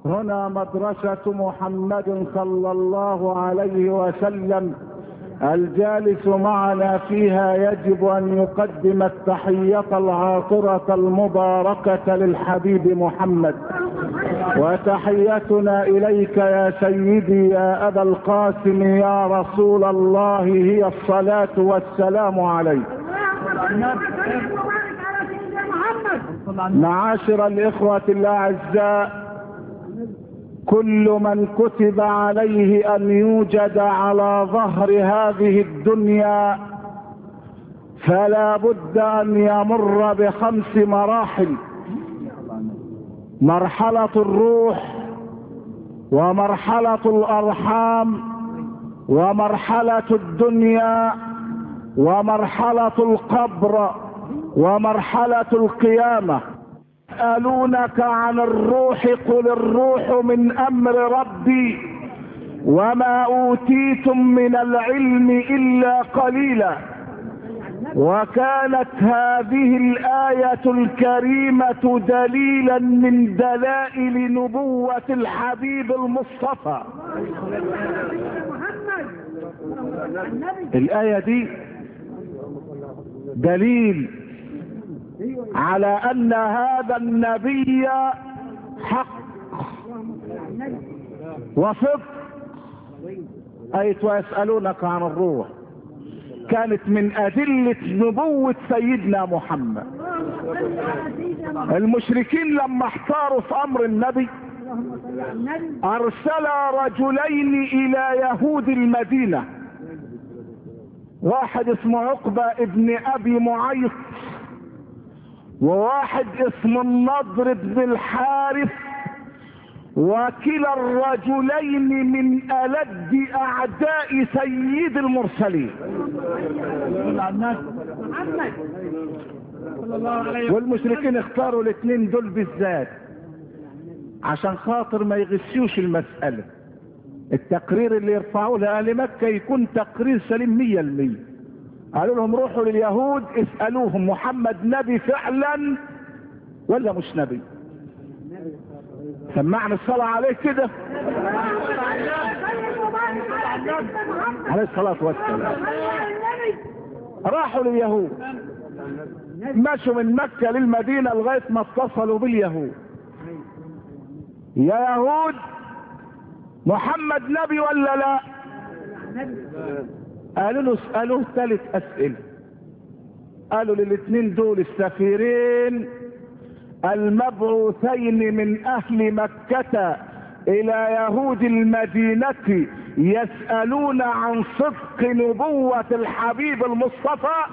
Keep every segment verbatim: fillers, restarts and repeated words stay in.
هنا مدرسة محمد صلى الله عليه وسلم، الجالس معنا فيها يجب ان يقدم التحية العاطرة المباركة للحبيب محمد. وتحيتنا اليك يا سيدي يا ابا القاسم يا رسول الله هي الصلاة والسلام عليك. معاشر الاخوة الاعزاء، كل من كتب عليه ان يوجد على ظهر هذه الدنيا فلا بد ان يمر بخمس مراحل: مرحلة الروح، ومرحلة الارحام، ومرحلة الدنيا، ومرحلة القبر، ومرحلة القيامة. يسألونك عن الروح قل الروح من امر ربي وما اوتيتم من العلم الا قليلا. وكانت هذه الآية الكريمة دليلا من دلائل نبوة الحبيب المصطفى. الآية دي دليل على ان هذا النبي حق وصدق. ايت ويسألونك عن الروح كانت من ادلة نبوة سيدنا محمد. المشركين لما احتاروا في امر النبي ارسل رجلين الى يهود المدينة، واحد اسمه عقبة ابن ابي معيط، وواحد اسمه النضر بن الحارث، وكلا الرجلين من ألد اعداء سيد المرسلين. والمشركين اختاروا الاثنين دول بالذات عشان خاطر ما يغشوش المسألة. التقرير اللي يرفعوه لأهل مكة يكون تقرير سليم مية المية. قالوا لهم روحوا لليهود اسألوهم محمد نبي فعلا ولا مش نبي. سمعنا الصلاة عليه كده عليه الصلاة والسلام. راحوا لليهود، مشوا من مكة للمدينة لغاية ما اتصلوا باليهود. يا يهود محمد نبي ولا لا؟ قالوا له اسألوه ثلاث اسئلة. قالوا للاثنين دول السفيرين المبعوثين من اهل مكة الى يهود المدينة يسألون عن صدق نبوة الحبيب المصطفى.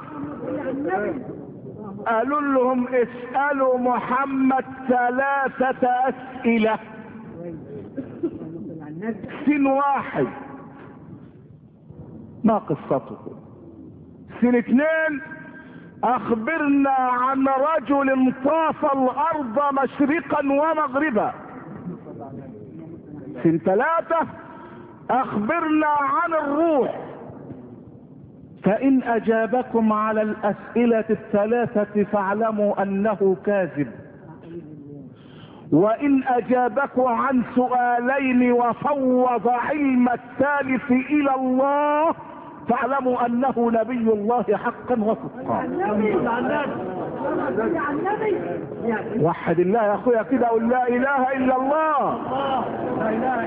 قالوا لهم اسألوا محمد ثلاثة اسئلة. سن واحد ما قصته. سن اثنين اخبرنا عن رجل طاف الارض مشرقا ومغربا. سن ثلاثة اخبرنا عن الروح. فان اجابكم على الاسئلة الثلاثة فاعلموا انه كاذب، وان اجابكم عن سؤالين وفوض علم الثالث الى الله فاعلموا انه نبي الله حقا وصدقا. وحد الله يا اخويا كده، قول لا اله الا الله. لا اله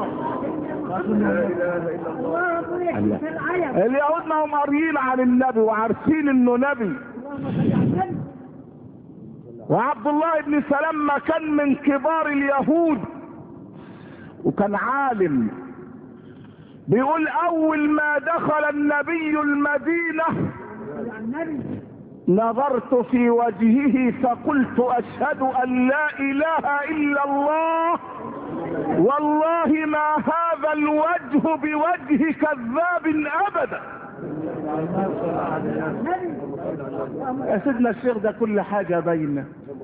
الا الله. اليهود ما هم قاريين عن النبي وعارفين انه نبي. وعبد الله بن سلام ما كان من كبار اليهود وكان عالم. بيقول اول ما دخل النبي المدينة نظرت في وجهه فقلت اشهد ان لا اله الا الله والله ما هذا الوجه بوجه كذاب ابدا. يا سيدنا الشيخ ده كل حاجة باينة.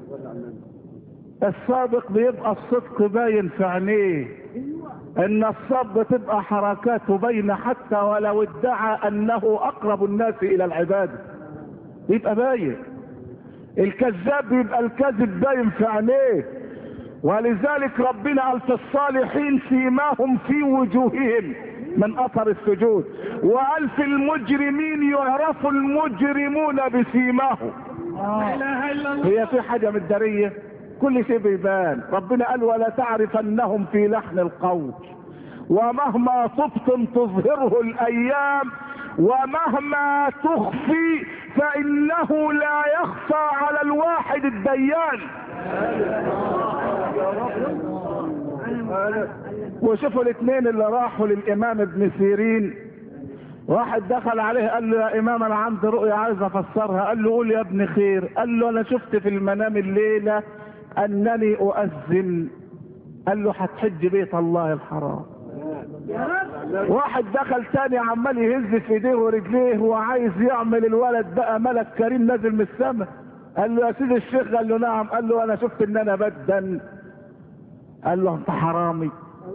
الصادق بيبقى الصدق باين في عينيه، ان الصدق تبقى حركاته باينة حتى ولو ادعى انه اقرب الناس الى العبادة يبقى باين. الكذاب بيبقى الكذب باين في عينيه، ولذلك ربنا قال في الصالحين سيماهم في وجوههم من اثر السجود، وقال في المجرمين يعرف المجرمون بسيماهم. هي في حاجه مداريه؟ كل شيء بيبان. ربنا قال ولا تعرفنهم في لحن القول ومهما تبطن تظهره الايام ومهما تخفي فانه لا يخفى على الواحد الديان. وشوفوا الاثنين اللي راحوا للامام ابن سيرين، واحد دخل عليه قال له يا امام انا عندي رؤيا عايز افسرها. قال له قول يا ابن خير. قال له انا شفت في المنام الليله انني اؤذن. قال له هتحج بيت الله الحرام. واحد دخل تاني عمال يهز في ايديه ورجليه وعايز يعمل الولد بقى ملك كريم نازل من السماء. قال له يا سيدي الشيخ. قال له نعم. قال له انا شفت ان انا بدن. قال له انت حرامي.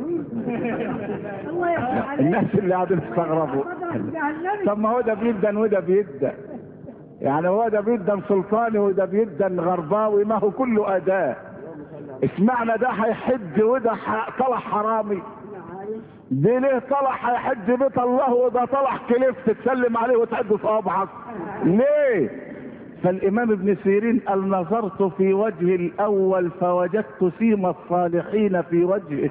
الناس اللي قاعدين يستغربوا، طب ما هو ده بيدن وده بيدن، يعني هو ده بيدن سلطاني وده بيدن غرباوي، ما هو كله اداه. اسمعنا ده هيحج وده طلع حرامي. دي ليه طلع هيحج بيت الله وده طلع كليف تتسلم عليه وتحج صوابعك ليه؟ فالامام ابن سيرين قال نظرت في وجه الاول فوجدت سيم الصالحين في وجهه،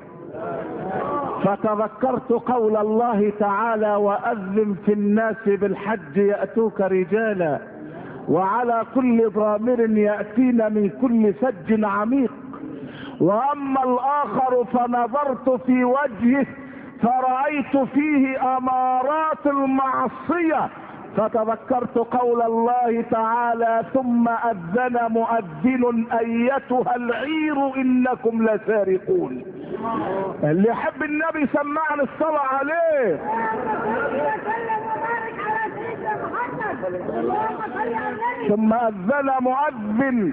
فتذكرت قول الله تعالى واذن في الناس بالحج ياتوك رجالا وعلى كل ضامر ياتين من كل فج عميق. واما الاخر فنظرت في وجهه فرأيت فيه امارات المعصية، فتذكرت قول الله تعالى ثم اذن مؤذن ايتها العير انكم لسارقون. اللي يحب النبي سمعني الصلاة عليه. ثم اذن مؤذن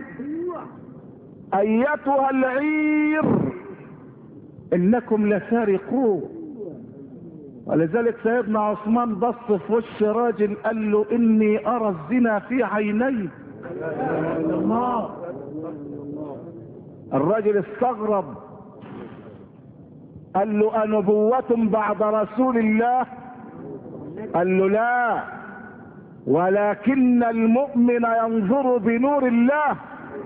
ايتها العير انكم لسارقون. ولذلك سيدنا عثمان بص في وش راجل قال له اني ارى الزنا في عيني. الراجل استغرب قال له انبوة بعد رسول الله؟ قال له لا، ولكن المؤمن ينظر بنور الله.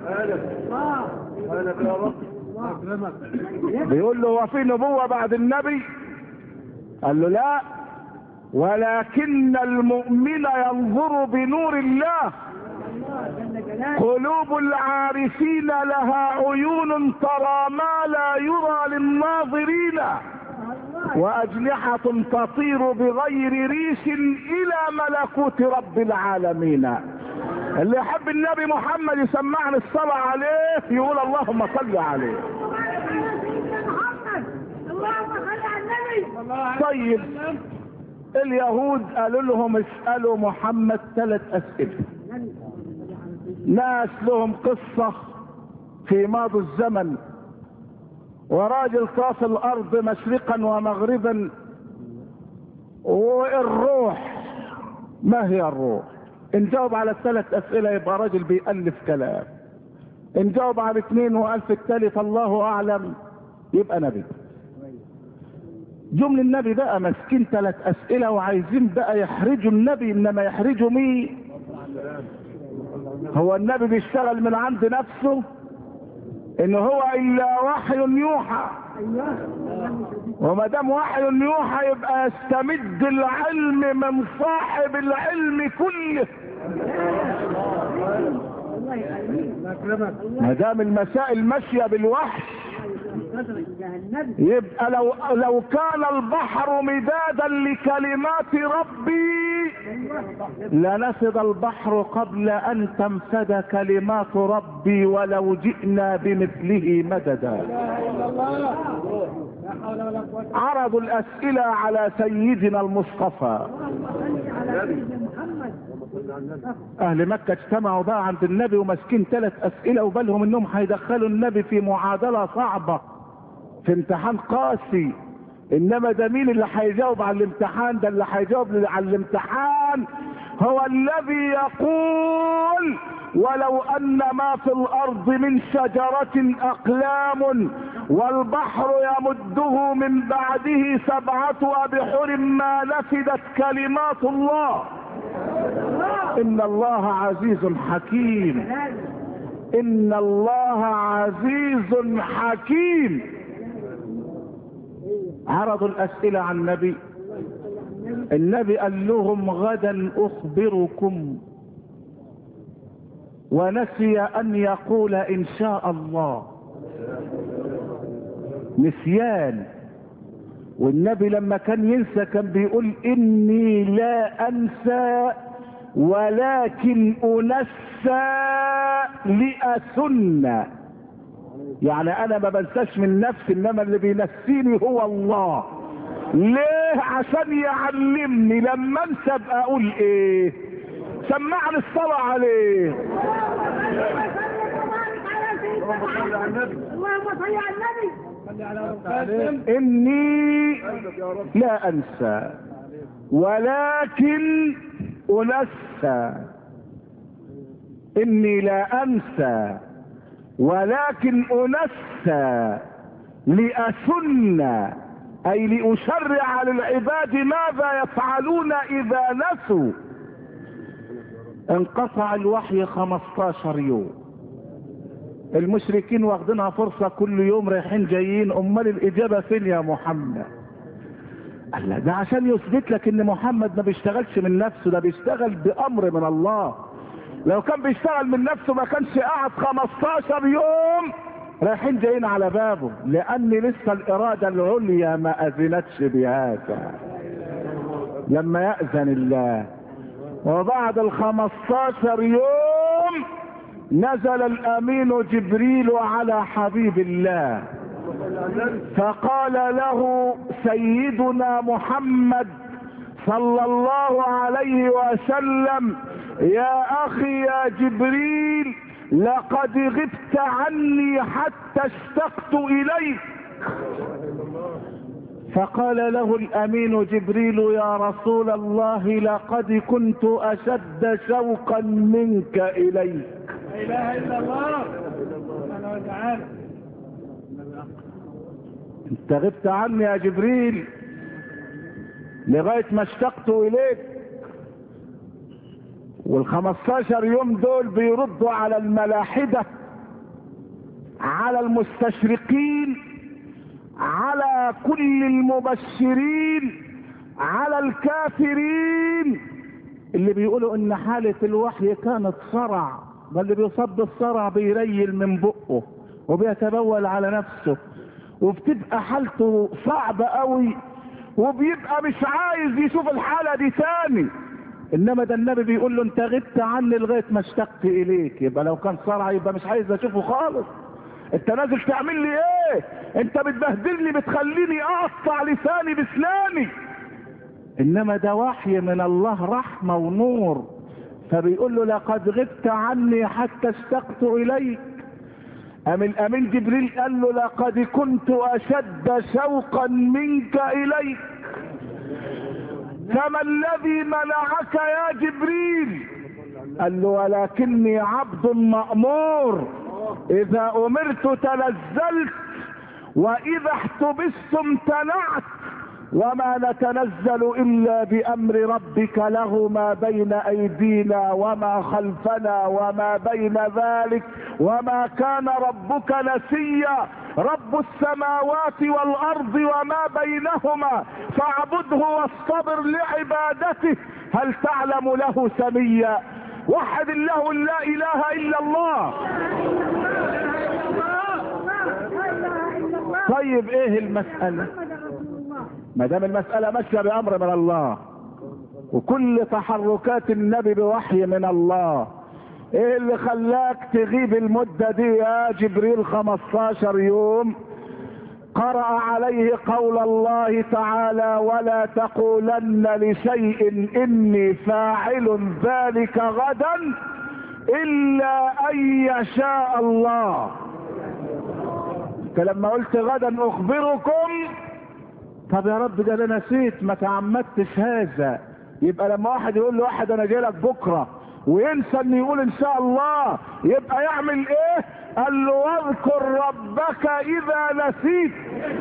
بيقول له هو في نبوة بعد النبي؟ قال له لا، ولكن المؤمن ينظر بنور الله. قلوب العارفين لها عيون ترى ما لا يرى للناظرين، واجنحة تطير بغير ريش الى ملكوت رب العالمين. اللي يحب النبي محمد يسمعني الصلاة عليه يقول اللهم صل عليه. طيب اليهود قالوا لهم اسألوا محمد ثلاث اسئلة. ناس لهم قصة في ماضي الزمن، وراجل طاف الارض مشرقا ومغربا، والروح ما هي الروح؟ ان جاوب على الثلاث اسئلة يبقى راجل بيألف كلام، ان جاوب على اثنين وقال في الثالث الله اعلم يبقى نبي. جمل النبي بقى ماسكين ثلاث اسئلة وعايزين بقى يحرجوا النبي، انما يحرجوا مين؟ هو النبي بيشتغل من عند نفسه؟ ان هو الا وحي يوحى، وما دام وحي يوحى يبقى يستمد العلم من صاحب العلم كله. ما دام المسائل ماشيه بالوحي يبقى لو لو كان البحر مدادا لكلمات ربي لنفد البحر قبل ان تنفد كلمات ربي ولو جئنا بمثله مددا. عرضوا الاسئلة على سيدنا المصطفى. اهل مكة اجتمعوا بقى عند النبي وماسكين ثلاث اسئلة وبالهم انهم هيدخلوا النبي في معادلة صعبة، في امتحان قاسي. انما ده مين اللي هيجاوب على الامتحان؟ ده اللي هيجاوب على الامتحان هو الذي يقول ولو ان ما في الارض من شجرة اقلام والبحر يمده من بعده سبعة ابحر ما نفدت كلمات الله. ان الله عزيز حكيم، ان الله عزيز حكيم. عرضوا الاسئلة عن النبي، النبي قال لهم غدا اخبركم، ونسي ان يقول ان شاء الله. نسيان. والنبي لما كان ينسى كان بيقول اني لا انسى ولكن انسى لأسن. يعني انا ما بنساش من نفسي، انما اللي بينسيني هو الله. ليه؟ عشان يعلمني لما انسى ابقى اقول ايه. سمعني الصلاة عليه. اني لا انسى ولكن انسى. اني لا انسى ولكن انسى لأسن، اي لاشرع للعباد ماذا يفعلون اذا نسوا. انقطع الوحي خمستاشر يوم، المشركين واخدينها فرصة كل يوم رايحين جايين. امال الاجابة فين يا محمد؟ قال لا، ده عشان يثبت لك ان محمد ما بيشتغلش من نفسه، ده بيشتغل بامر من الله. لو كان بيشتغل من نفسه ما كانش قعد خمستاشر يوم رايحين جايين على بابه، لان لسه الارادة العليا ما اذنتش بهذا. لما يأذن الله. وبعد الخمستاشر يوم نزل الامين جبريل على حبيب الله، فقال له سيدنا محمد صلى الله عليه وسلم: يا اخي يا جبريل، لقد غبت عني حتى اشتقت اليك. فقال له الامين جبريل: يا رسول الله، لقد كنت اشد شوقا منك اليك. لا اله الا الله سبحانه وتعالى. انت غبت عني يا جبريل لغاية ما اشتقت اليك. والخمستاشر يوم دول بيردوا على الملاحدة، على المستشرقين، على كل المبشرين، على الكافرين اللي بيقولوا ان حالة الوحي كانت صرع، بل اللي بيصاب بالصرع بيريل من بقه وبيتبول على نفسه وبتبقى حالته صعبة قوي وبيبقى مش عايز يشوف الحالة دي تاني. انما ده النبي بيقول له انت غبت عني لغاية ما اشتقت اليك. يبقى لو كان صرع يبقى مش عايز اشوفه خالص. انت نازل تعمل لي ايه؟ انت بتبهدلني، بتخليني اقطع لساني بسناني. انما ده وحي من الله، رحمة ونور. فبيقول له لقد غبت عني حتى اشتقت اليك. ام الامين جبريل قال له لقد كنت اشد شوقا منك اليك. فما الذي منعك يا جبريل؟ قال له ولكني عبد مأمور، اذا امرت تنزلت واذا احتبست امتنعت، وما نتنزل الا بامر ربك، له ما بين ايدينا وما خلفنا وما بين ذلك، وما كان ربك نسيا. رب السماوات والارض وما بينهما فاعبده واصطبر لعبادته، هل تعلم له سميا؟ وحد الله لا اله الا الله. طيب ايه المسألة؟ ما دام المسألة ماشية بأمر من الله وكل تحركات النبي بوحي من الله، ايه اللي خلاك تغيب المدة دي يا جبريل خمستاشر يوم؟ قرأ عليه قول الله تعالى: ولا تقولن لشيء اني فاعل ذلك غدا الا ان يشاء الله. انت لما قلت غدا اخبركم، طب يا رب ده انا نسيت ما تعمدتش هذا، يبقى لما واحد يقول له واحد انا جاي لك بكره وينسى ان يقول ان شاء الله، يبقى يعمل ايه؟ قال له واذكر ربك اذا نسيت.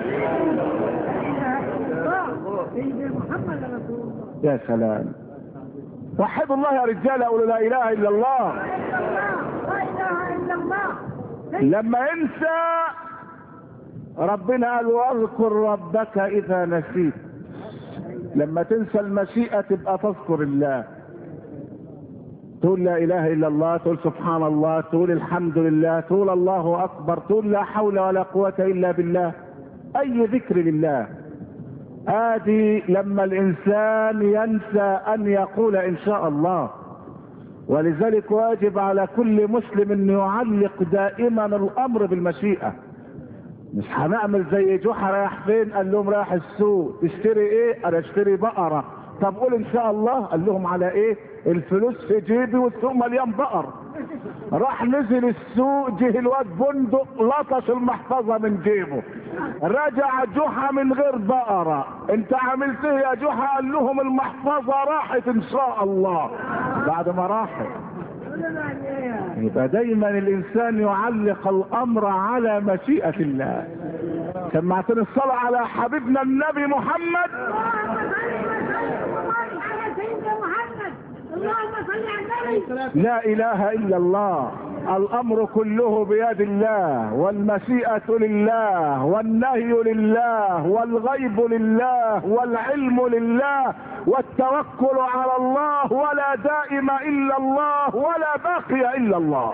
يا سلام، وحدوا الله يا رجال، قولوا لا اله الا الله. لا اله الا الله. لما ينسى ربنا قال واذكر ربك اذا نسيت. لما تنسى المشيئة تبقى تذكر الله، تقول لا اله الا الله، تقول سبحان الله، تقول الحمد لله، تقول الله اكبر، تقول لا حول ولا قوة الا بالله، اي ذكر لله. ادي لما الانسان ينسى ان يقول ان شاء الله. ولذلك واجب على كل مسلم ان يعلق دائما الامر بالمشيئة. مش هنعمل زي جحا رايح فين؟ قال لهم رايح السوق. تشتري ايه؟ انا اشتري بقرة. طب قول ان شاء الله. قال لهم على ايه؟ الفلوس في جيبي والسوق مليان بقر. راح نزل السوق، جه الواد بندق لطش المحفظة من جيبه، رجع جحا من غير بقرة. انت عملت ايه يا جحا؟ قال لهم المحفظة راحت ان شاء الله. بعد ما راحت. يبقى دايما الانسان يعلق الامر على مشيئة الله. سمعتني الصلاة على حبيبنا النبي محمد. لا اله الا الله. الامر كله بيد الله، والمشيئة لله، والنهي لله، والغيب لله، والعلم لله، والتوكل على الله، ولا دائم الا الله، ولا باقي الا الله.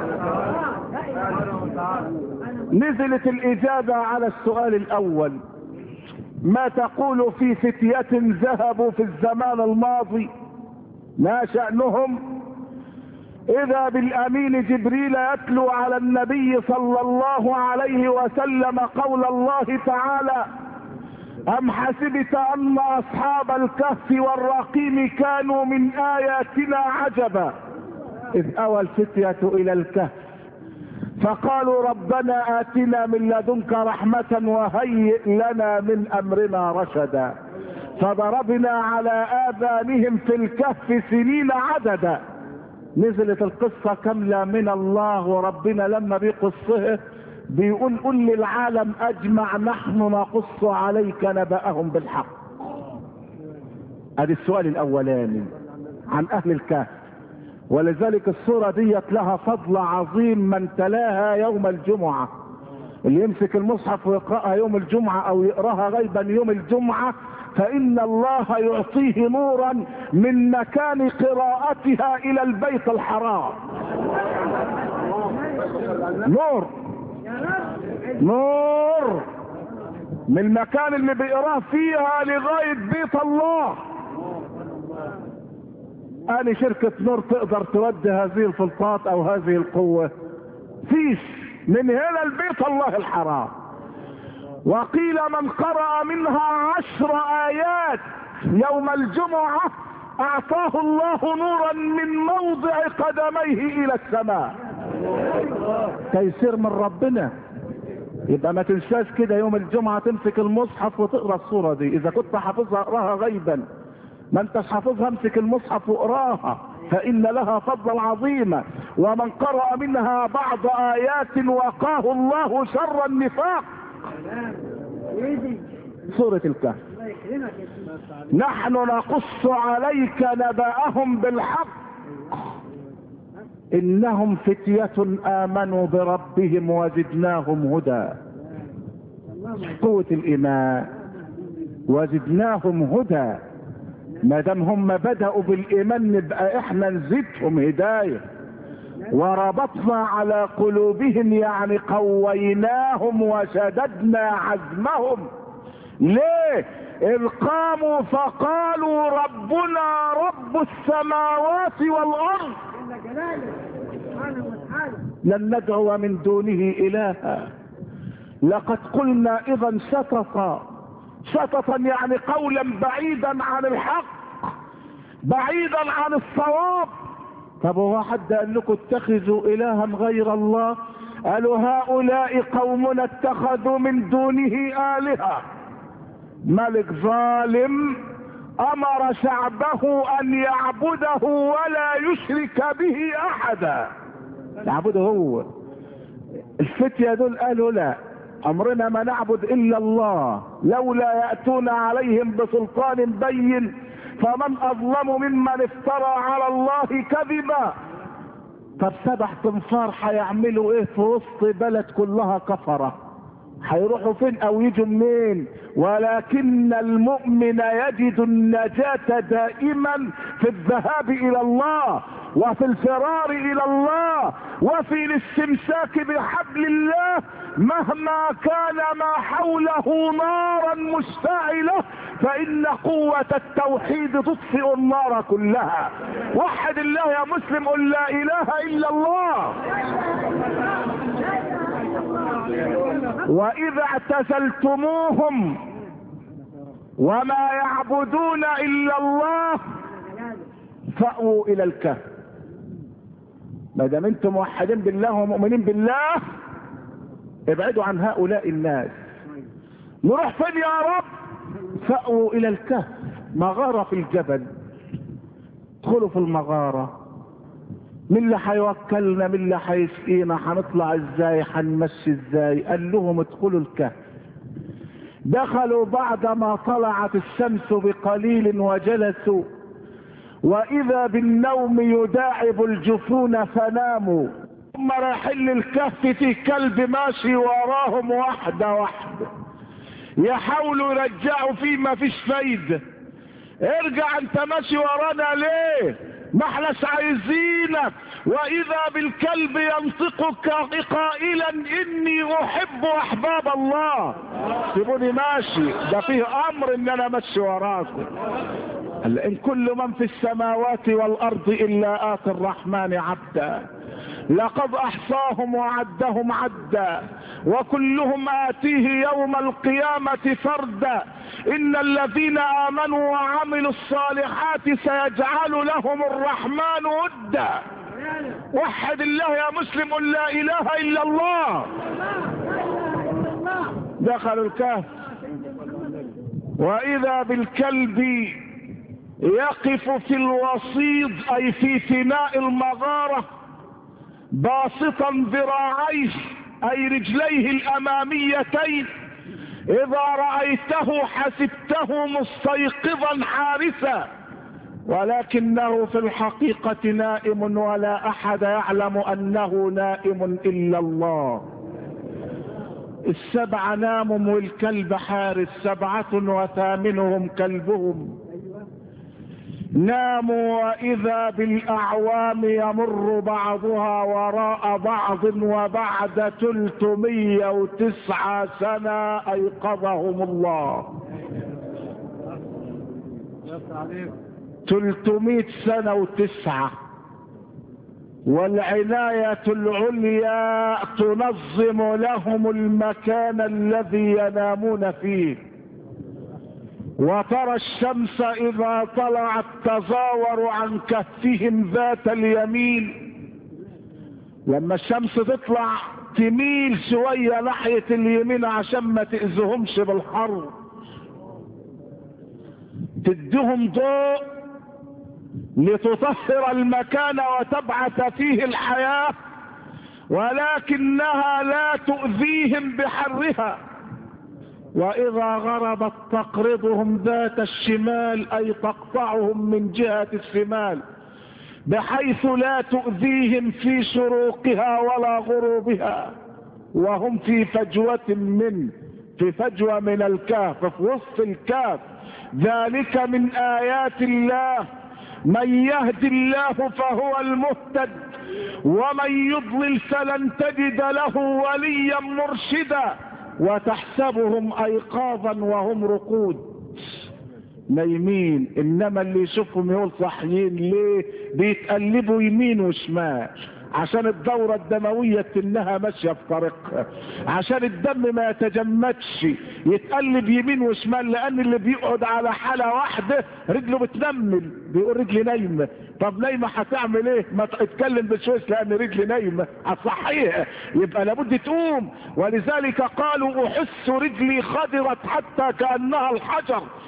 نزلت الاجابة على السؤال الاول: ما تقول في فتية ذهبوا في الزمان الماضي ما شأنهم؟ اذا بالامين جبريل يتلو على النبي صلى الله عليه وسلم قول الله تعالى: ام حسبت ان اصحاب الكهف والرقيم كانوا من اياتنا عجبا اذ اوى الفتية الى الكهف فقالوا ربنا اتنا من لدنك رحمة وهيئ لنا من امرنا رشدا فضربنا على اذانهم في الكهف سنين عددا. نزلت القصة كاملة من الله، وربنا لما بيقصها بيقول: قل للعالم اجمع نحن نقص عليك نبأهم بالحق. ادي السؤال الاولاني عن اهل الكهف. ولذلك السورة ديت لها فضل عظيم من تلاها يوم الجمعة. اللي يمسك المصحف ويقرأها يوم الجمعة او يقرأها غيبا يوم الجمعة فإن الله يعطيه نورا من مكان قراءتها إلى البيت الحرام. نور نور من المكان اللي بيقراه فيها لغاية بيت الله. أنا شركة نور تقدر تودي هذه الفلطات أو هذه القوة؟ فيش. من هنا البيت الله الحرام. وقيل من قرأ منها عشر آيات يوم الجمعة أعطاه الله نورا من موضع قدميه إلى السماء. تيسير من ربنا. يبقى ما تنساش كده يوم الجمعة تمسك المصحف وتقرأ الصورة دي. إذا كنت حافظها اقراها غيبا، ما انتش حافظها امسك المصحف واقراها، فإن لها فضلا عظيما. ومن قرأ منها بعض آيات وقاه الله شر النفاق. سورة الكهف. نحن نقص عليك نبأهم بالحق إنهم فتية آمنوا بربهم وزدناهم هدى. قوة الإيمان. وزدناهم هدى. ما دام هم بدأوا بالإيمان نبقى إحنا نزيدهم هداية. وربطنا على قلوبهم يعني قويناهم وشددنا عزمهم. ليه؟ إذ قاموا فقالوا ربنا رب السماوات والأرض لن ندعو من دونه إلها لقد قلنا إذا شططا. شططا يعني قولا بعيدا عن الحق، بعيدا عن الصواب. طب هو حد قال لكم اتخذوا إلها غير الله؟ قالوا هؤلاء قومنا اتخذوا من دونه آلهة. ملك ظالم امر شعبه ان يعبده ولا يشرك به احدا. يعبده هو. الفتية دول قالوا لا، امرنا ما نعبد الا الله، لولا يأتون عليهم بسلطان بين فمن اظلم ممن افترى على الله كذبا. طب سبع تنفار هيعملوا ايه في وسط بلد كلها كفرة؟ هيروحوا فين او يجوا منين؟ ولكن المؤمن يجد النجاة دائما في الذهاب الى الله، وفي الفرار الى الله، وفي الاستمساك بحبل الله مهما كان ما حوله نارا مشتعلة، فإن قوة التوحيد تطفئ النار كلها. وحد الله يا مسلم، قل لا إله إلا الله. وإذا اعتزلتموهم وما يعبدون إلا الله فأووا إلى الكهف. ما دام انتم موحدين بالله ومؤمنين بالله ابعدوا عن هؤلاء الناس. نروح فين يا رب؟ فأووا إلى الكهف، مغارة في الجبل. ادخلوا في المغارة. مين اللي هيوكلنا؟ مين اللي هيسقينا؟ هنطلع ازاي؟ هنمشي ازاي؟ قال لهم ادخلوا الكهف. دخلوا بعدما طلعت الشمس بقليل وجلسوا، واذا بالنوم يداعب الجفون فناموا. ثم رايحين الكهف في كلب ماشي وراهم واحدة واحدة، يحاولوا يرجعوا فيه ما فيش فايدة. ارجع انت ماشي ورانا ليه؟ ما احناش عايزينك. واذا بالكلب ينطقك قائلا اني احب احباب الله. سيبوني ماشي، ده فيه امر ان انا ماشي وراكم. ان كل من في السماوات والارض الا اتي الرحمن عبدا، لقد احصاهم وعدهم عدا، وكلهم اتيه يوم القيامة فردا. ان الذين امنوا وعملوا الصالحات سيجعل لهم الرحمن ودا. وحد الله يا مسلم، قل لا اله الا الله. دخلوا الكهف، واذا بالكلب يقف في الوسيط اي في فناء المغارة باسطا ذراعيه اي رجليه الاماميتين. اذا رأيته حسبته مستيقظا حارسا، ولكنه في الحقيقة نائم، ولا احد يعلم انه نائم الا الله. السبع ناموا والكلب حارس، سبعة وثامنهم كلبهم. ناموا واذا بالاعوام يمر بعضها وراء بعض، وبعد ثلاثمية وتسعة سنة ايقظهم الله. ثلاثمية سنة وتسعة، والعناية العليا تنظم لهم المكان الذي ينامون فيه. وترى الشمس اذا طلعت تزاور عن كهفهم ذات اليمين. لما الشمس تطلع تميل شوية ناحية اليمين عشان ما تأذهمش بالحر، تديهم ضوء لتطهر المكان وتبعث فيه الحياة، ولكنها لا تؤذيهم بحرها. واذا غربت تقرضهم ذات الشمال اي تقطعهم من جهة الشمال، بحيث لا تؤذيهم في شروقها ولا غروبها، وهم في فجوة من في فجوة من الكهف، في وسط الكهف. ذلك من آيات الله، من يهد الله فهو المهتد، ومن يضلل فلن تجد له وليا مرشدا. وتحسبهم ايقاظا وهم رقود نايمين، انما اللي يشوفهم يقول صاحيين. ليه؟ بيتقلبوا يمين وشمال عشان الدورة الدموية انها ماشية في طريقها، عشان الدم ما يتجمدش يتقلب يمين وشمال. لان اللي بيقعد على حالة واحدة رجله بتنمل، بيقول رجلي نايمة. طب نايمة هتعمل ايه؟ ما تتكلم بشويش لان رجلي نايمة هتصحيها، يبقى لابد تقوم. ولذلك قالوا احس رجلي خضرت حتى كأنها الحجر،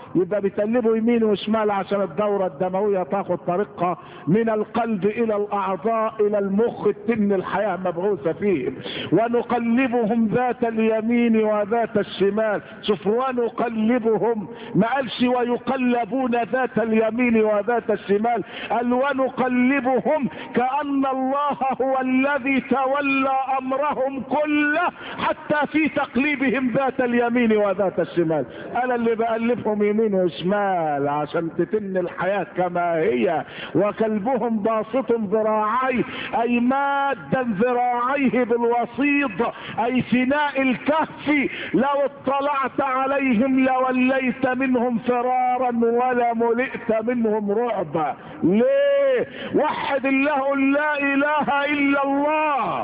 يبقى بيتقلبوا يمين وشمال عشان الدورة الدموية تاخد طريقها من القلب الى الاعضاء الى المخ، تتم الحياة مبعوثة فيهم. ونقلبهم ذات اليمين وذات الشمال. شوف، ونقلبهم، ما قالش ويقلبون ذات اليمين وذات الشمال، قال ونقلبهم كأن الله هو الذي تولى امرهم كله حتى في تقليبهم ذات اليمين وذات الشمال. انا اللي بألفهم يمين وشمال عشان تتم الحياة كما هي. وكلبهم باسط ذراعيه، اي مادا ذراعيه بالوسيط، اي فناء الكهف. لو اطلعت عليهم لوليت منهم فرارا ولا ملئت منهم رعبا. ليه؟ وحد الله، لا اله الا الله،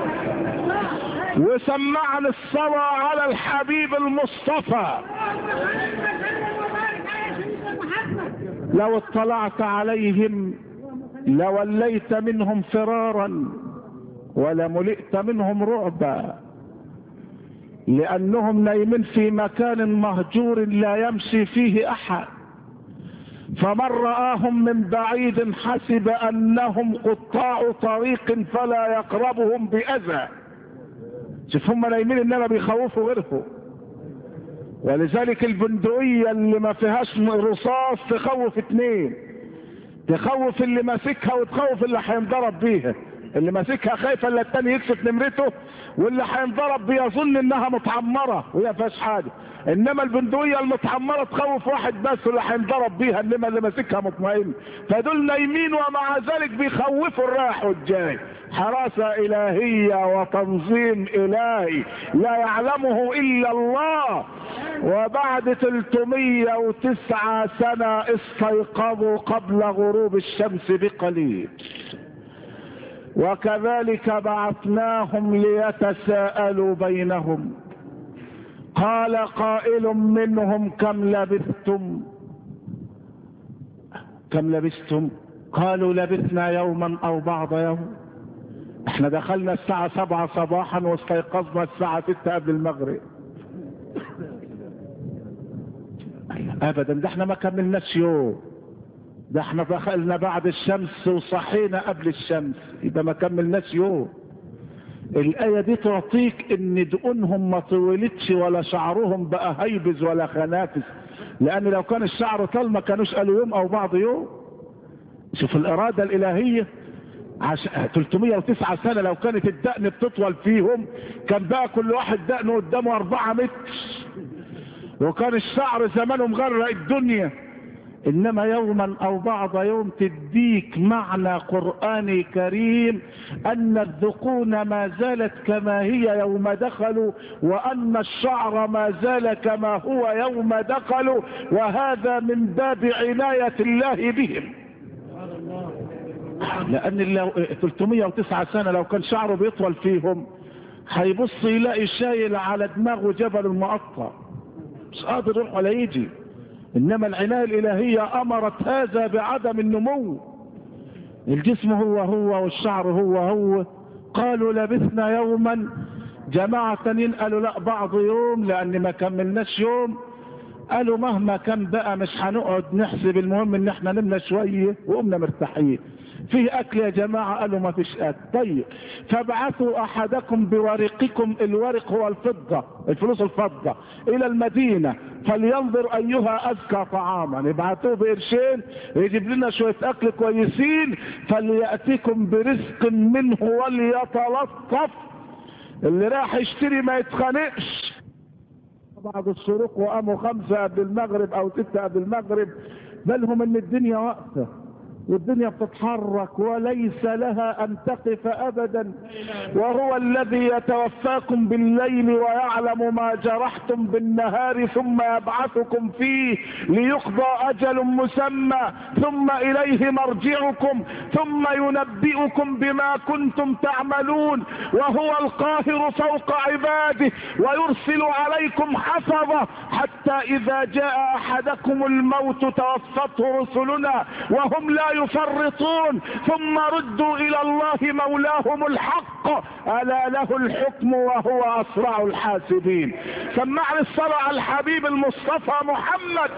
وسمعنا الصلاة على الحبيب المصطفى. لو اطلعت عليهم لوليت منهم فرارا ولملئت منهم رعبا، لأنهم نايمين في مكان مهجور لا يمشي فيه أحد، فمن رآهم من بعيد حسب أنهم قطاع طريق فلا يقربهم بأذى. شوف، هم نايمين إنما بيخوفوا غيرهم. ولذلك البندقية اللي ما فيهاش رصاص تخوف اتنين، تخوف اللي ماسكها وتخوف اللي هينضرب بيها. اللي ماسكها خايفه الا التاني يكشف نمرته، واللي هينضرب بيظن انها متعمره وهي فيهاش حاجه. انما البندقيه المتعمره تخوف واحد بس واللي هينضرب بيها، انما اللي ماسكها مطمئن. فدول نايمين ومع ذلك بيخوفوا الرايح والجاي. حراسه الهيه وتنظيم الهي لا يعلمه الا الله. وبعد ثلاثمائة وتسعة سنه استيقظوا قبل غروب الشمس بقليل. وكذلك بعثناهم ليتساءلوا بينهم. قال قائل منهم كم لبثتم؟ كم لبثتم؟ قالوا لبثنا يوما او بعض يوم. احنا دخلنا الساعة سبعة صباحا واستيقظنا الساعة ستة قبل المغرب. ابدا، ده احنا ما كملناش يوم، ده احنا دخلنا بعد الشمس وصحينا قبل الشمس، يبقى ما كملناش يوم. الآية دي تعطيك ان دقونهم ما طولتش ولا شعرهم بقى هيبز ولا خنافس، لان لو كان الشعر طال ما كانوش قالوا يوم او بعض يوم. شوف الإرادة الإلهية. عش... ثلاثمائة وتسعة سنة لو كانت الدقن بتطول فيهم كان بقى كل واحد دقنه قدامه أربعة متر، وكان الشعر زمانه مغرق الدنيا. انما يوما او بعض يوم تديك معنى قرآني كريم ان الذقون ما زالت كما هي يوم دخلوا، وان الشعر ما زال كما هو يوم دخلوا، وهذا من باب عناية الله بهم. لان ثلاثمائة وتسعة سنة لو كان شعره بيطول فيهم هيبص يلاقي شايل على دماغه جبل المقطع، مش قادر يروح ولا يجي. انما العناية الالهية امرت هذا بعدم النمو. الجسم هو هو والشعر هو هو. قالوا لبثنا يوما، جماعة تانيين قالوا لا بعض يوم لان ما كملناش يوم. قالوا مهما كان بقى مش هنقعد نحسب، المهم ان احنا نمنا شوية وقمنا مرتاحين. فيه اكل يا جماعة؟ قالوا ما فيش اكل. طيب فابعثوا احدكم بورقكم، الورق هو الفضة، الفلوس الفضة، الى المدينة فلينظر ايها ازكى طعاما. يبعثوه بقرشين يجيب لنا شوية اكل كويسين، فليأتيكم برزق منه وليتلطف. اللي راح يشتري ما يتخانقش. بعد الشروق وقاموا خمسة قبل المغرب او ستة قبل المغرب، بالهم ان الدنيا واقفة والدنيا بتتحرك وليس لها ان تقف ابدا. وهو الذي يتوفاكم بالليل ويعلم ما جرحتم بالنهار ثم يبعثكم فيه ليقضى اجل مسمى ثم اليه مرجعكم ثم ينبئكم بما كنتم تعملون. وهو القاهر فوق عباده ويرسل عليكم حفظه حتى اذا جاء احدكم الموت توفته رسلنا وهم لا يفرطون ثم ردوا الى الله مولاهم الحق الا له الحكم وهو اسرع الحاسبين. سمعني الصلاة على الحبيب المصطفى محمد.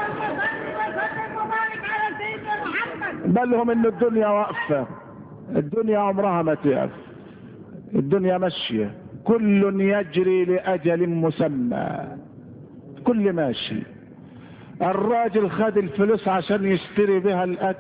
بلهم ان الدنيا واقفة، الدنيا عمرها ما تقف، الدنيا ماشية، كل يجري لأجل مسمى، كل ماشي. الراجل خد الفلوس عشان يشتري بها الأكل،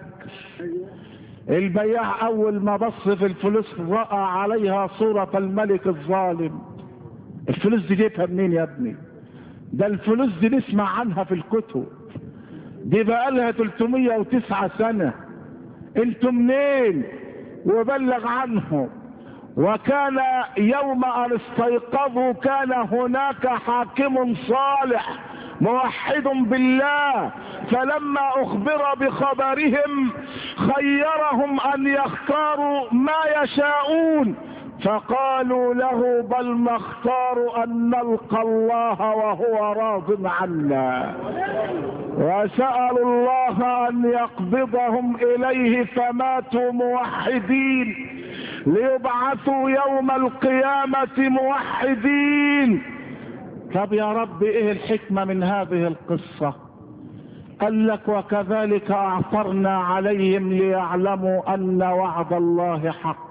البياع أول ما بص في الفلوس رأى عليها صورة الملك الظالم. الفلوس دي جيبها منين يا ابني؟ ده الفلوس دي نسمع عنها في الكتب، دي بقالها ثلاثمائة وتسعة سنة، انتوا منين؟ وبلغ عنه. وكان يوم ان استيقظوا كان هناك حاكم صالح موحد بالله، فلما اخبر بخبرهم خيرهم ان يختاروا ما يشاءون، فقالوا له بل نختار ان نلقى الله وهو راض عنا، وسألوا الله ان يقبضهم اليه فماتوا موحدين ليبعثوا يوم القيامة موحدين. طب يا رب ايه الحكمة من هذه القصة؟ قال لك وكذلك اعثرنا عليهم ليعلموا ان وعد الله حق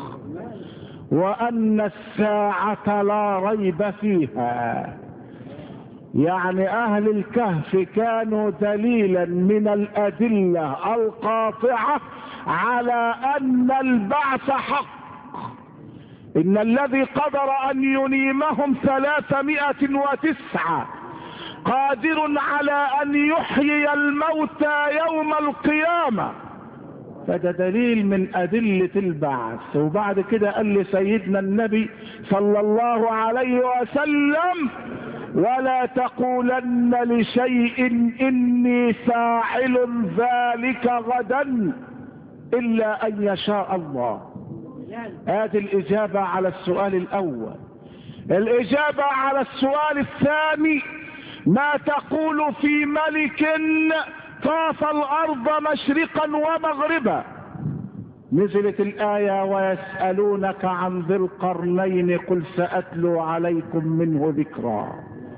وان الساعة لا ريب فيها. يعني اهل الكهف كانوا دليلا من الادلة القاطعة على ان البعث حق، ان الذي قدر ان ينيمهم ثلاثمائة وتسعة قادر على ان يحيي الموتى يوم القيامة، فده دليل من ادلة البعث. وبعد كده قال لي سيدنا النبي صلى الله عليه وسلم ولا تقولن لشيء اني فاعل ذلك غدا الا ان يشاء الله. هذه الاجابة على السؤال الاول. الاجابة على السؤال الثاني ما تقول في ملك طاف الارض مشرقا ومغربا؟ نزلت الآية ويسألونك عن ذي القرنين قل سأتلو عليكم منه ذكرا.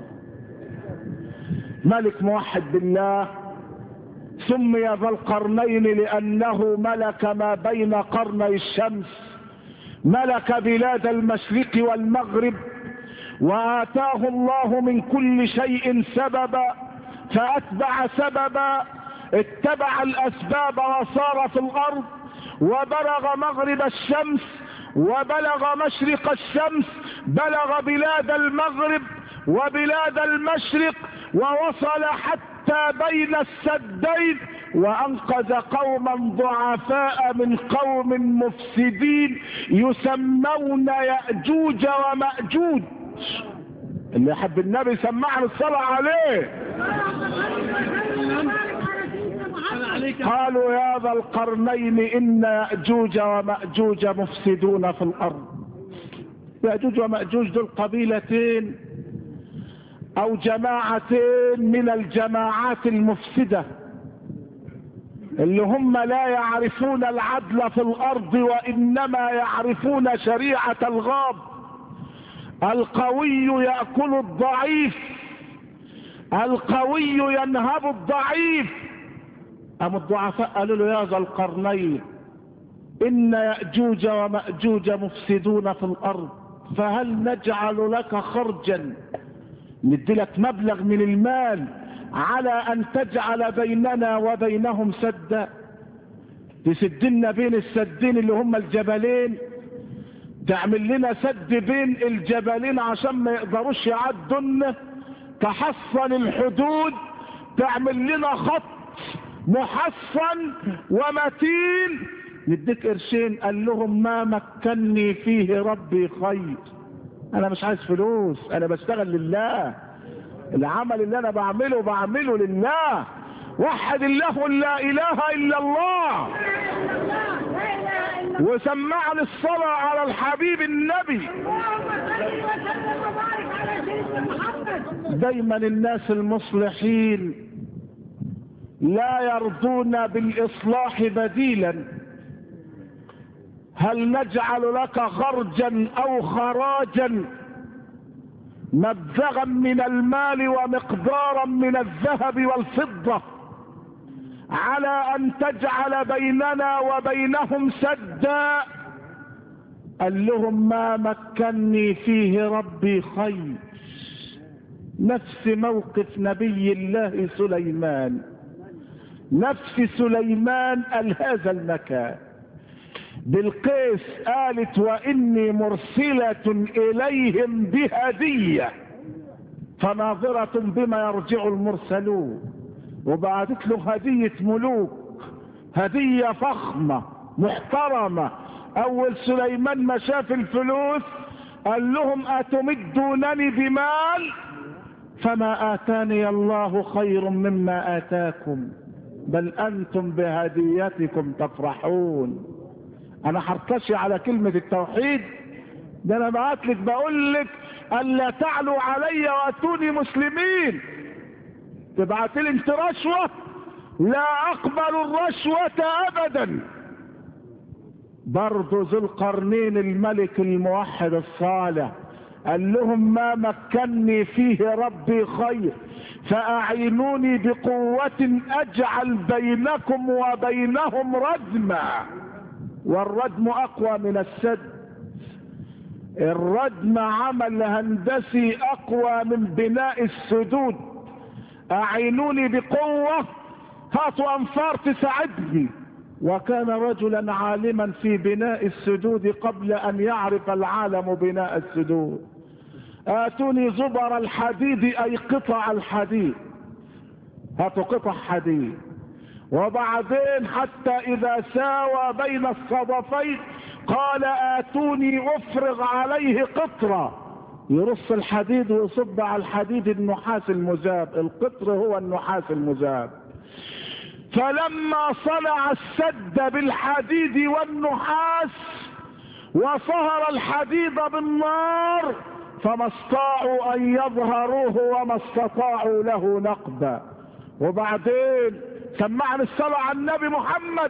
ملك موحد بالله سمي ذا القرنين لأنه ملك ما بين قرني الشمس، ملك بلاد المشرق والمغرب، وآتاه الله من كل شيء سببا فأتبع سببا، اتبع الأسباب وصار في الأرض وبلغ مغرب الشمس وبلغ مشرق الشمس، بلغ بلاد المغرب وبلاد المشرق ووصل حتى بين السدين وأنقذ قوما ضعفاء من قوم مفسدين يسمون يأجوج ومأجوج. اللي يحب النبي سمعنا الصلاة عليه. قالوا يا ذا القرنين إن يأجوج ومأجوج مفسدون في الأرض. يأجوج ومأجوج دول قبيلتين أو جماعتين من الجماعات المفسدة اللي هم لا يعرفون العدل في الأرض وإنما يعرفون شريعة الغاب. القوي يأكل الضعيف، القوي ينهب الضعيف. أم الضعفاء قالوا له يا ذا القرنين إن يأجوج ومأجوج مفسدون في الأرض فهل نجعل لك خرجا، ندلك مبلغ من المال على أن تجعل بيننا وبينهم سدا، تسدنا بين السدين اللي هم الجبلين، تعمل لنا سد بين الجبلين عشان ما يقدروش يعدون، تحصن الحدود، تعمل لنا خط محصن ومتين، نديك قرشين. قال لهم ما مكنني فيه ربي خير، انا مش عايز فلوس، انا بشتغل لله، العمل اللي انا بعمله بعمله لله. وحد الله لا اله الا الله. وسمعنا الصلاة على الحبيب النبي. دايما الناس المصلحين لا يرضون بالإصلاح بديلا. هل نجعل لك خرجا أو خراجا مبلغا من المال ومقدارا من الذهب والفضة على أن تجعل بيننا وبينهم سدا؟ قال لهم ما مكنني فيه ربي خير. نفس موقف نبي الله سليمان، نفس سليمان قال هذا المكان. بلقيس قالت وإني مرسلة إليهم بهدية فناظرة بما يرجع المرسلون، وبعتت له هدية ملوك، هدية فخمة محترمة. أول سليمان ما شاف الفلوس قال لهم أتمدونني بمال فما آتاني الله خير مما آتاكم بل أنتم بهديتكم تفرحون. أنا حركشي على كلمة التوحيد ده، أنا بعتلك بقول لك ألا تعلوا علي وأتوني مسلمين. تبعتلي انت رشوة؟ لا أقبل الرشوة أبدا. برضو ذو القرنين الملك الموحد الصالح قال لهم ما مكنني فيه ربي خير فأعينوني بقوة أجعل بينكم وبينهم ردما. والردم أقوى من السد. الردم عمل هندسي أقوى من بناء السدود. أعينوني بقوة، هاتوا أنفار تساعدني. وكان رجلا عالما في بناء السدود قبل أن يعرف العالم بناء السدود. آتوني زبر الحديد أي قطع الحديد، هاتوا قطع حديد. وبعدين حتى إذا ساوى بين الصدفين قال آتوني أفرغ عليه قطرة. يرص الحديد ويصب على الحديد النحاس المذاب. القطر هو النحاس المذاب. فلما صنع السد بالحديد والنحاس وصهر الحديد بالنار فما استطاعوا ان يظهروه وما استطاعوا له نقبا. وبعدين سمعنا الصلاة على النبي محمد.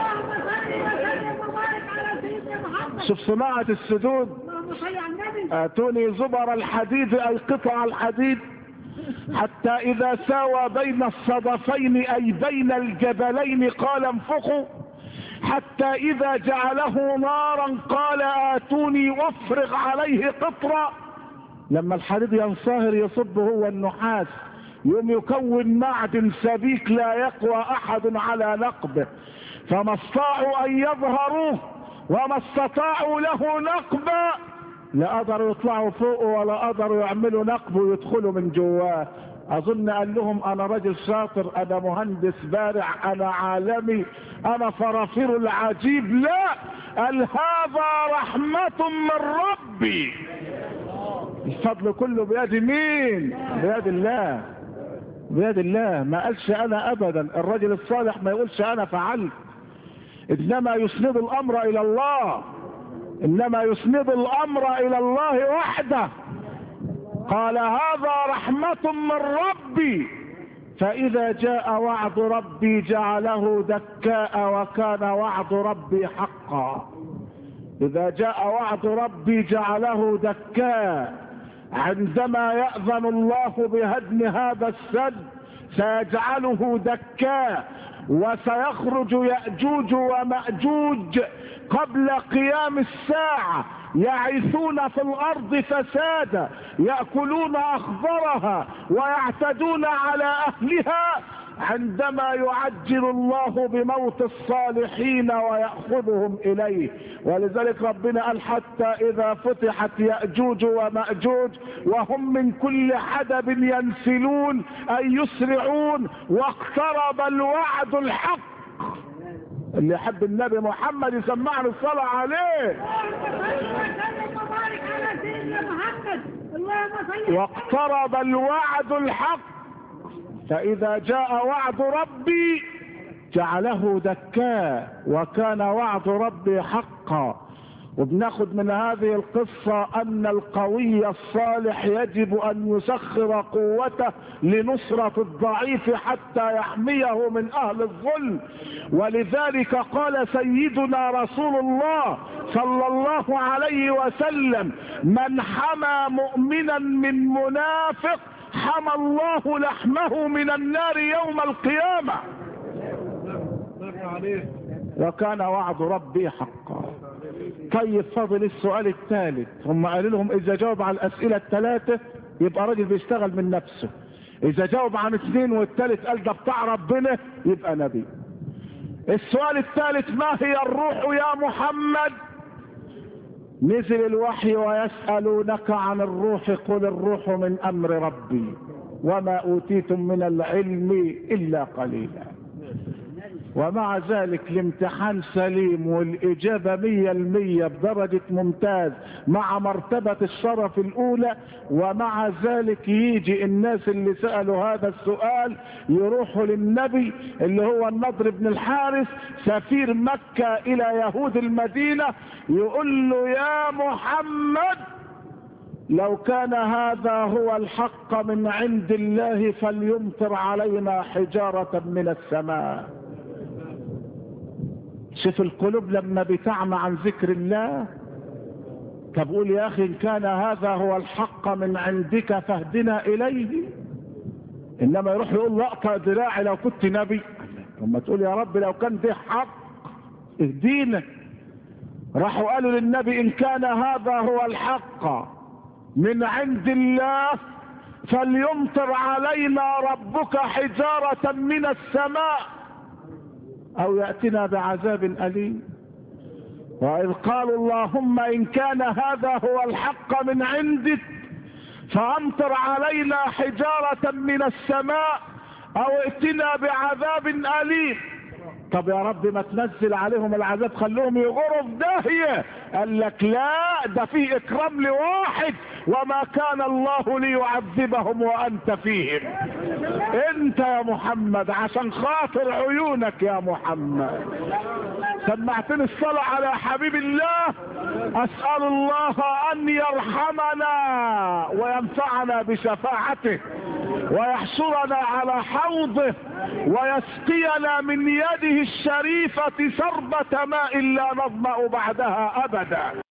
شوف صناعة السدود. اتوني زبر الحديد اي قطع الحديد حتى اذا ساوى بين الصدفين اي بين الجبلين قال انفخوا حتى اذا جعله نارا قال اتوني افرغ عليه قطرة. لما الحديد ينصهر يصب هو النحاس يوم يكون معدن سبيك لا يقوى احد على نقبه. فما استطاعوا ان يظهروه وما استطاعوا له نقبا. لا قدروا يطلعوا فوقه ولا قدروا يعملوا نقب ويدخلوا من جواه. اظن قال لهم انا راجل شاطر، انا مهندس بارع، انا عالمي، انا فرافير العجيب. لا، قال هذا رحمة من ربي. الفضل كله بيد مين؟ بيد الله، بيد الله. ما قالش انا ابدا. الرجل الصالح ما يقولش انا فعلت، انما يسند الامر الى الله، انما يسند الامر الى الله وحده. قال هذا رحمة من ربي فاذا جاء وعد ربي جعله دكاء وكان وعد ربي حقا. اذا جاء وعد ربي جعله دكاء. عندما يأذن الله بهدم هذا السد سيجعله دكاء وسيخرج يأجوج ومأجوج قبل قيام الساعة يعيثون في الأرض فسادا يأكلون أخضرها ويعتدون على أهلها عندما يعجل الله بموت الصالحين ويأخذهم إليه. ولذلك ربنا قال حتى إذا فتحت يأجوج ومأجوج وهم من كل حدب ينسلون أي يسرعون واقترب الوعد الحق. اللي يحب النبي محمد يسمعنا الصلاة عليه. واقترب الوعد الحق فإذا جاء وعد ربي جعله دكاء وكان وعد ربي حقا. وبناخد من هذه القصة ان القوي الصالح يجب ان يسخر قوته لنصرة الضعيف حتى يحميه من اهل الظلم. ولذلك قال سيدنا رسول الله صلى الله عليه وسلم: من حمى مؤمنا من منافق حمى الله لحمه من النار يوم القيامة. وكان وعد ربي حقا. طيب فاضل السؤال الثالث. هم قالوا لهم اذا جاوب على الاسئلة الثلاثة يبقى راجل بيشتغل من نفسه، اذا جاوب عن اثنين والثالث قال ده بتاع ربنا يبقى نبي. السؤال الثالث: ما هي الروح يا محمد؟ نزل الوحي: ويسألونك عن الروح قل الروح من امر ربي وما اوتيتم من العلم الا قليلا. ومع ذلك الامتحان سليم والاجابة مية المية بدرجة ممتاز مع مرتبة الشرف الاولى. ومع ذلك يجي الناس اللي سألوا هذا السؤال يروحوا للنبي اللي هو النضر بن الحارث سفير مكة الى يهود المدينة، يقول له: يا محمد لو كان هذا هو الحق من عند الله فليمطر علينا حجارة من السماء. شوف القلوب لما بتعمى عن ذكر الله. طب قول يا اخي: ان كان هذا هو الحق من عندك فاهدنا اليه. انما يروح يقول: لقطة ذراعي لو كنت نبي. ثم تقول: يا رب لو كان ده حق اهدينا. راحوا قالوا للنبي: ان كان هذا هو الحق من عند الله فليمطر علينا ربك حجارة من السماء او يأتنا بعذاب أليم. وإذ قالوا: اللهم إن كان هذا هو الحق من عندك فأمطر علينا حجارة من السماء او ائتنا بعذاب أليم. طب يا رب ما تنزل عليهم العذاب، خلوهم يغروا في داهية. قال لك: لا، ده فيه اكرام لواحد، وما كان الله ليعذبهم وانت فيهم. انت يا محمد عشان خاطر عيونك يا محمد سمعتني الصلاة على حبيب الله. اسأل الله ان يرحمنا وينفعنا بشفاعته ويحشرنا على حوضه ويسقينا من يده الشريفة شربة ماء لا نظمأ بعدها ابدا.